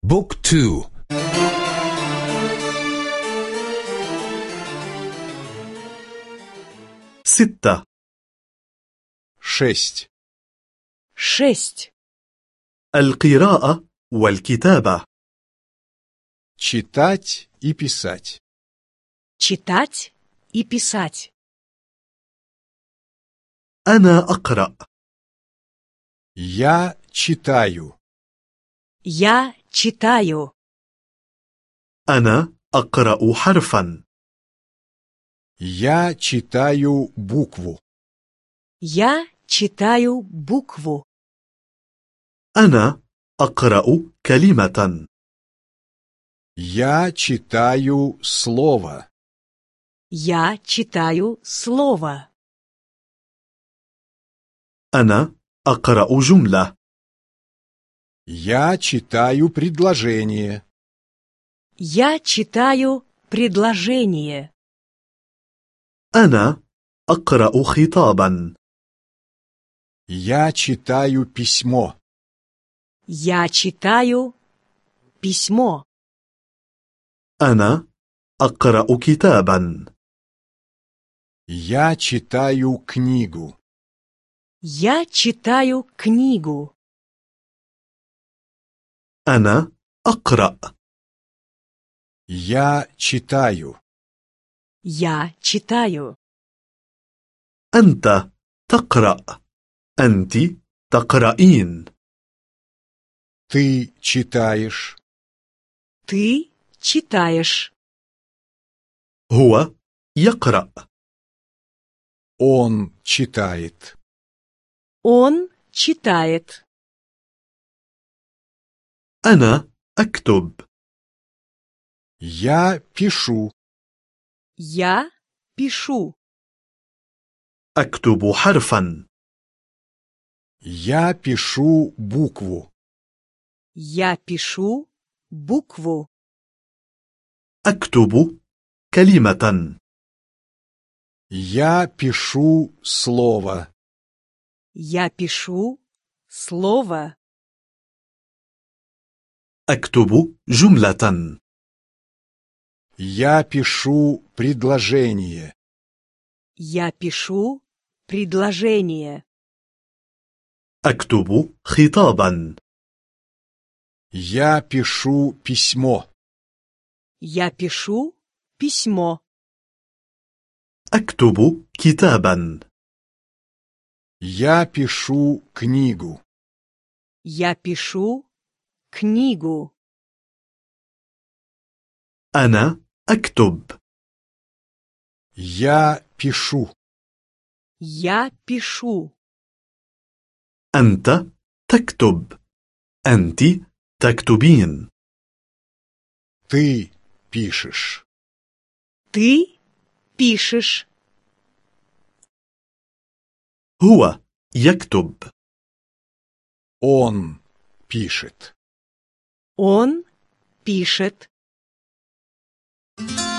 بوك تو. 6. 6. 6. القراءة والكتابة. Читать и писать. Читать и писать. أنا أقرأ. Я читаю. Я читаю. أنا أقرأ حرفا. Я читаю букву. Я читаю букву. أنا أقرأ كلمة. Я читаю слово. Я читаю слово. أنا أقرأ جملة. Я читаю предложение. Я читаю предложение. أنا أقرأ خطابا. Я читаю письмо. Я читаю письмо. أنا أقرأ كتابا. Я читаю книгу. Я читаю книгу. أنا أقرأ. Я читаю. Я читаю. أنت تقرأ. أنت تقرأين. Ты читаешь. Ты читаешь. هو يقرأ. Он читает. Он читает. أنا أكتب. Я пишу. Я пишу. أكتب حرفا. Я пишу букву. Я пишу букву. أكتب كلمة. Я пишу слово. Я пишу слово. أكتب جملة. Я пишу предложение. Я пишу предложение. أكتب خطابا. Я пишу письмо. Я пишу письмо. أكتب كتابا. Я пишу книгу. Я пишу книгу. أنا أكتب. Я пишу. Я пишу. أنت تكتب. أنت تكتبين. Ты пишешь. Ты пишешь. هو يكتب. Он пишет. Он пишет.